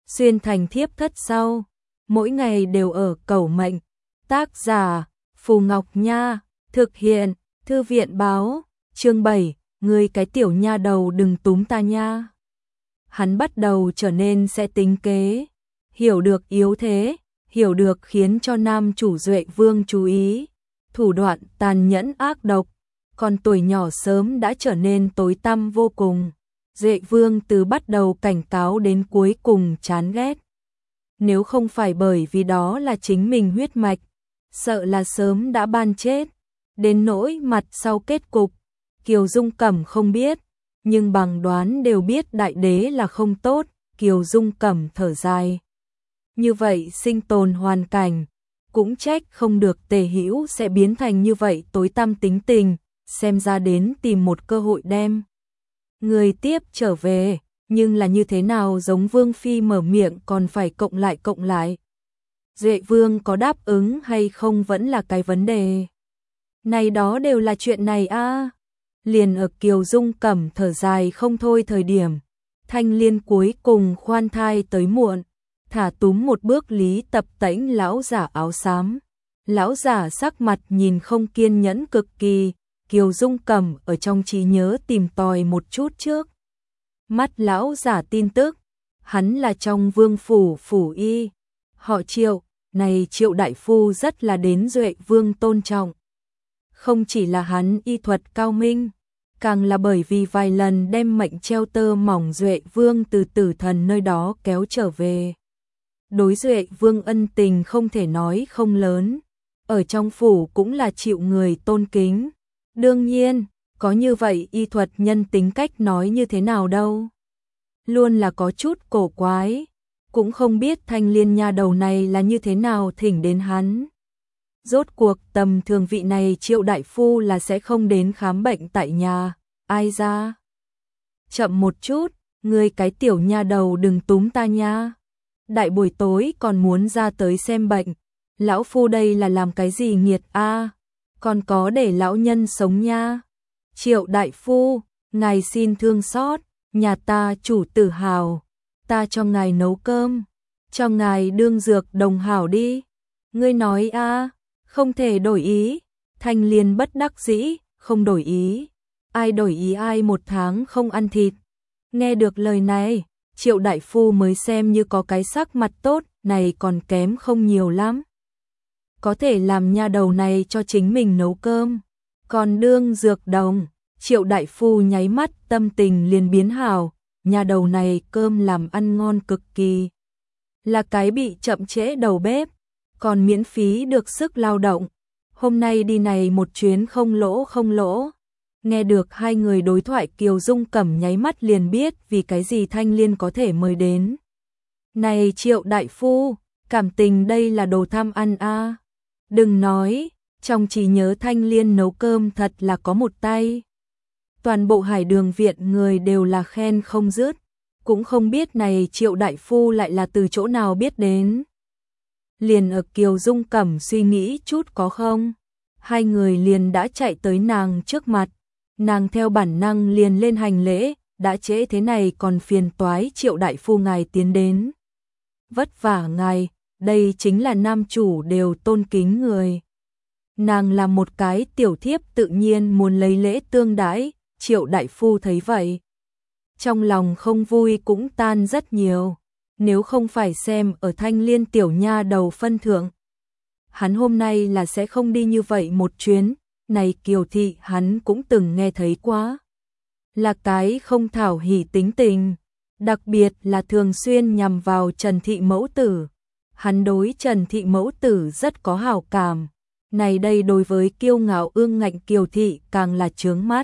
xuyên thành thiếp thất sau, mỗi ngày đều ở cầu mệnh. Tác giả Phù Ngọc Nha, thực hiện Thư viện báo. Chương 7, ngươi cái tiểu nha đầu đừng túm ta nha. Hắn bắt đầu trở nên sẽ tính kế, hiểu được yếu thế, hiểu được khiến cho nam chủ Duệ Vương chú ý, thủ đoạn tàn nhẫn ác độc, còn tuổi nhỏ sớm đã trở nên tối tăm vô cùng. Duệ Vương từ bắt đầu cảnh cáo đến cuối cùng chán ghét. Nếu không phải bởi vì đó là chính mình huyết mạch, sợ là sớm đã ban chết. Đến nỗi mặt sau kết cục, Kiều Dung Cẩm không biết, nhưng bằng đoán đều biết đại đế là không tốt. Kiều Dung Cẩm thở dài. Như vậy sinh tồn hoàn cảnh, cũng trách không được Tề Hữu sẽ biến thành như vậy tối tăm tính tình, xem ra đến tìm một cơ hội đem người tiếp trở về, nhưng là như thế nào giống Vương Phi mở miệng còn phải cộng lại. Duệ Vương có đáp ứng hay không vẫn là cái vấn đề. Này đó đều là chuyện này a. Liền ở Kiều Dung Cẩm thở dài không thôi thời điểm, Thanh Liên cuối cùng khoan thai tới muộn, thả túm một bước Lý Tập Tễnh lão giả áo xám. Lão giả sắc mặt nhìn không kiên nhẫn cực kỳ, Kiều Dung Cẩm ở trong trí nhớ tìm tòi một chút trước. Mắt lão giả tin tức, hắn là trong Vương phủ phủ y, họ Triệu, này Triệu đại phu rất là đến Duệ Vương tôn trọng. Không chỉ là hắn y thuật cao minh, càng là bởi vì vài lần đem mệnh treo tơ mỏng Duệ Vương từ tử thần nơi đó kéo trở về. Đối Duệ Vương ân tình không thể nói không lớn, ở trong phủ cũng là chịu người tôn kính. Đương nhiên, có như vậy y thuật nhân tính cách nói như thế nào đâu. Luôn là có chút cổ quái, cũng không biết Thanh Liên nha đầu này là như thế nào thỉnh đến hắn. Rốt cuộc tầm thường vị này Triệu đại phu là sẽ không đến khám bệnh tại nhà, ai ra. Chậm một chút, ngươi cái tiểu nha đầu đừng túm ta nha. Đại buổi tối còn muốn ra tới xem bệnh, lão phu đây là làm cái gì nghiệt a? Còn có để lão nhân sống nha. Triệu đại phu, ngài xin thương xót, nhà ta chủ tử hào, ta cho ngài nấu cơm, cho ngài đương dược đồng hảo đi. Ngươi nói a, không thể đổi ý. Thanh Liên bất đắc dĩ, không đổi ý. Ai đổi ý ai 1 tháng không ăn thịt. Nghe được lời này, Triệu đại phu mới xem như có cái sắc mặt tốt, này còn kém không nhiều lắm. Có thể làm nha đầu này cho chính mình nấu cơm, còn đương dược đồng. Triệu đại phu nháy mắt tâm tình liền biến hảo, nha đầu này cơm làm ăn ngon cực kỳ. Là cái bị chậm trễ đầu bếp, còn miễn phí được sức lao động. Hôm nay đi này một chuyến không lỗ. Nghe được hai người đối thoại Kiều Dung Cẩm nháy mắt liền biết vì cái gì Thanh Liên có thể mời đến. Này Triệu đại phu, cảm tình đây là đồ tham ăn a. Đừng nói, trong trí nhớ Thanh Liên nấu cơm thật là có một tay. Toàn bộ Hải Đường viện người đều là khen không dứt, cũng không biết này Triệu đại phu lại là từ chỗ nào biết đến. Liền ở Kiều Dung Cẩm suy nghĩ chút có không, hai người liền đã chạy tới nàng trước mặt, nàng theo bản năng liền lên hành lễ, đã trễ thế này còn phiền toái Triệu đại phu ngài tiến đến. Vất vả ngài, đây chính là nam chủ đều tôn kính người. Nàng là một cái tiểu thiếp tự nhiên muốn lấy lễ tương đãi. Triệu đại phu thấy vậy, trong lòng không vui cũng tan rất nhiều. Nếu không phải xem ở Thanh Liên tiểu nha đầu phân thượng, hắn hôm nay là sẽ không đi như vậy một chuyến. Này Kiều thị hắn cũng từng nghe thấy quá, là cái không thảo hỉ tính tình, đặc biệt là thường xuyên nhằm vào Trần thị mẫu tử. Hắn đối Trần thị mẫu tử rất có hảo cảm, này đây đối với kiêu ngạo ương ngạnh Kiều thị càng là chướng mắt.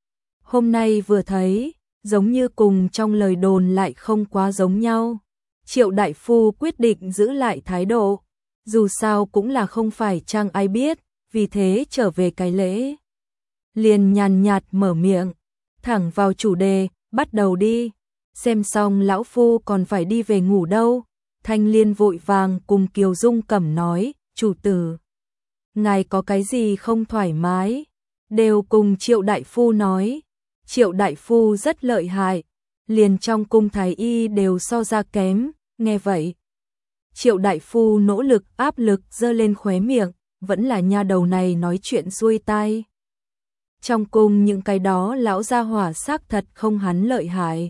Hôm nay vừa thấy, giống như cùng trong lời đồn lại không quá giống nhau. Triệu đại phu quyết định giữ lại thái độ, dù sao cũng là không phải chăng ai biết, vì thế trở về cái lễ. Liền nhàn nhạt mở miệng, thẳng vào chủ đề, bắt đầu đi. Xem xong lão phu còn phải đi về ngủ đâu. Thanh Liên vội vàng cùng Kiều Dung Cẩm nói, chủ tử, ngài có cái gì không thoải mái, đều cùng Triệu đại phu nói. Triệu đại phu rất lợi hại, liền trong cung thái y đều so ra kém, Nghe vậy, Triệu đại phu nỗ lực áp lực giơ lên khóe miệng, vẫn là nha đầu này nói chuyện xuôi tai. Trong cung những cái đó lão gia hỏa xác thật không hắn lợi hại.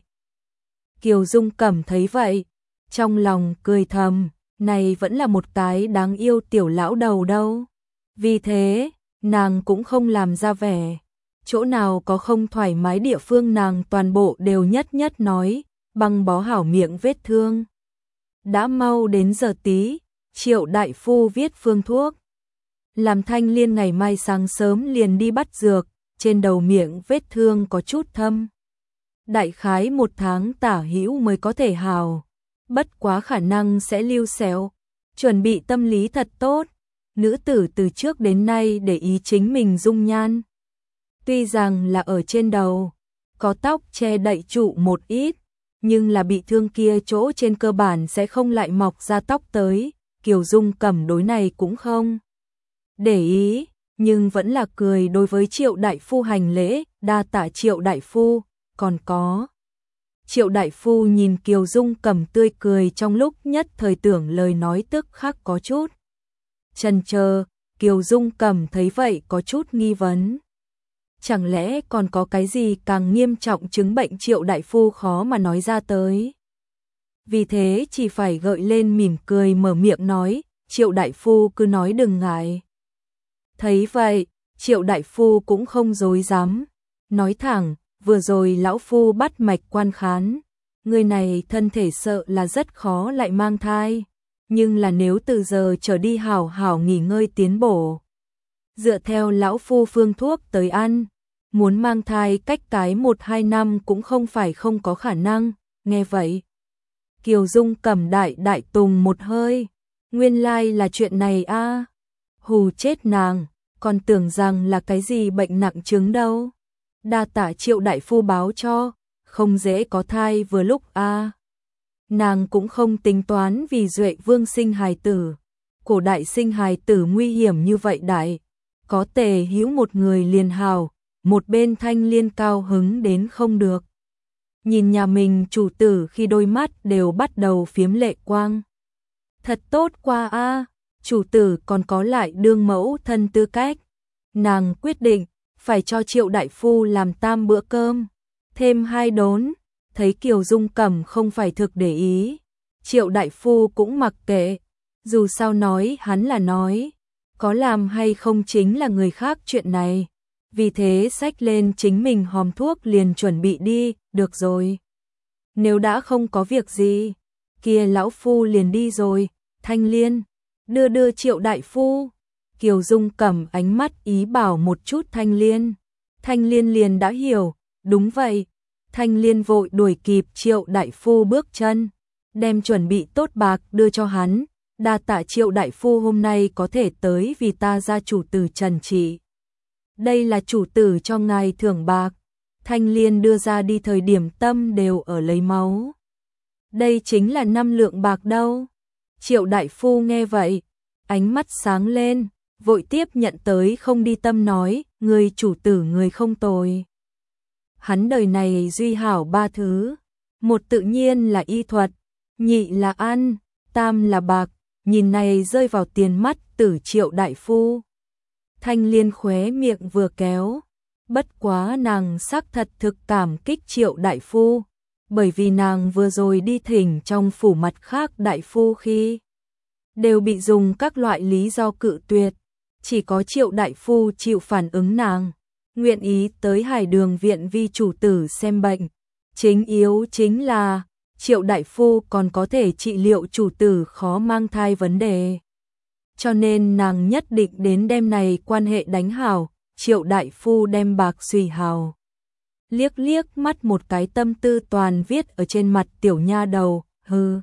Kiều Dung Cẩm thấy vậy, trong lòng cười thầm, này vẫn là một cái đáng yêu tiểu lão đầu đâu. Vì thế, nàng cũng không làm ra vẻ. Chỗ nào có không thoải mái địa phương nàng toàn bộ đều nhất nhất nói, băng bó hảo miệng vết thương. Đã mau đến giờ tí, Triệu đại phu viết phương thuốc. Làm Thanh Liên ngày mai sáng sớm liền đi bắt dược, trên đầu miệng vết thương có chút thâm. Đại khái 1 tháng tả hữu mới có thể hào, bất quá khả năng sẽ lưu xéo, chuẩn bị tâm lý thật tốt. Nữ tử từ trước đến nay để ý chính mình dung nhan. Tuy rằng là ở trên đầu, có tóc che đậy trụ một ít, nhưng là bị thương kia chỗ trên cơ bản sẽ không lại mọc ra tóc tới. Kiều Dung Cẩm đối này cũng không để ý, nhưng vẫn là cười đối với Triệu đại phu hành lễ, đa tạ Triệu đại phu. Còn có, Triệu đại phu nhìn Kiều Dung Cẩm tươi cười trong lúc nhất thời tưởng lời nói tức khắc có chút chần chờ. Kiều Dung Cẩm thấy vậy có chút nghi vấn. Chẳng lẽ còn có cái gì càng nghiêm trọng chứng bệnh Triệu đại phu khó mà nói ra tới. Vì thế chỉ phải gợi lên mỉm cười mở miệng nói, Triệu đại phu cứ nói đừng ngại. Thấy vậy, Triệu đại phu cũng không dối dám, nói thẳng, vừa rồi lão phu bắt mạch quan khán, người này thân thể sợ là rất khó lại mang thai, nhưng là nếu từ giờ trở đi hảo hảo nghỉ ngơi tiến bổ, dựa theo lão phu phương thuốc tới ăn, muốn mang thai cách cái 1-2 năm cũng không phải không có khả năng. Nghe vậy, Kiều Dung Cẩm đại tùng một hơi, nguyên lai là chuyện này a. Hù chết nàng, còn tưởng rằng là cái gì bệnh nặng chứng đâu. Đa tạ Triệu đại phu báo cho, không dễ có thai vừa lúc a. Nàng cũng không tính toán vì Duệ Vương sinh hài tử, cổ đại sinh hài tử nguy hiểm như vậy đại, có Tề hữu một người liền hào. Một bên Thanh Liên cao hứng đến không được. Nhìn nhà mình chủ tử khi đôi mắt đều bắt đầu phiếm lệ quang. Thật tốt qua a, chủ tử còn có lại đương mẫu thân tư cách. Nàng quyết định phải cho Triệu đại phu làm 3 bữa cơm, thêm 2 đốn. Thấy Kiều Dung Cẩm không phải thực để ý, Triệu đại phu cũng mặc kệ, dù sao nói hắn là nói, có làm hay không chính là người khác chuyện này. Vì thế xách lên chính mình hòm thuốc liền chuẩn bị đi, được rồi. Nếu đã không có việc gì, kia lão phu liền đi rồi. Thanh Liên, đưa Triệu đại phu. Kiều Dung Cẩm ánh mắt ý bảo một chút Thanh Liên. Thanh Liên liền đã hiểu, đúng vậy. Thanh Liên vội đuổi kịp Triệu đại phu bước chân, đem chuẩn bị tốt bạc đưa cho hắn. Đa tạ Triệu đại phu hôm nay có thể tới vì ta gia chủ tử trần trị. Đây là chủ tử cho ngài thưởng bạc. Thanh Liên đưa ra đi thời điểm tâm đều ở lấy máu. Đây chính là 5 lượng bạc đâu. Triệu đại phu nghe vậy, ánh mắt sáng lên, vội tiếp nhận tới không đi tâm nói, người chủ tử người không tồi. Hắn đời này duy hảo 3 thứ, một tự nhiên là y thuật, nhị là ăn, tam là bạc, nhìn này rơi vào tiền mắt tử Triệu đại phu. Thanh Liên khóe miệng vừa kéo, bất quá nàng xác thật thực cảm kích Triệu đại phu, bởi vì nàng vừa rồi đi thỉnh trong phủ mặt khác đại phu khi đều bị dùng các loại lý do cự tuyệt, chỉ có Triệu đại phu chịu phản ứng nàng, nguyện ý tới Hải Đường viện vi chủ tử xem bệnh. Chính yếu chính là Triệu đại phu còn có thể trị liệu chủ tử khó mang thai vấn đề. Cho nên nàng nhất định đến đêm này quan hệ đánh hảo. Triệu đại phu đem bạc xùy hào. Liếc liếc mắt một cái tâm tư toàn viết ở trên mặt tiểu nha đầu, hừ.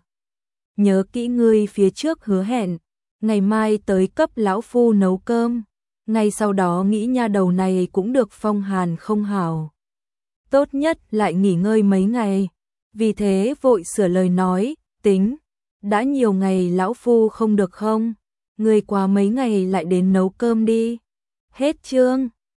Nhớ kỹ ngươi phía trước hứa hẹn, ngày mai tới cấp lão phu nấu cơm. Ngay sau đó nghĩ nha đầu này cũng được phong hàn không hảo. Tốt nhất lại nghỉ ngơi mấy ngày. Vì thế vội sửa lời nói, tính, đã nhiều ngày lão phu không được không? Ngươi qua mấy ngày lại đến nấu cơm đi. Hết chương.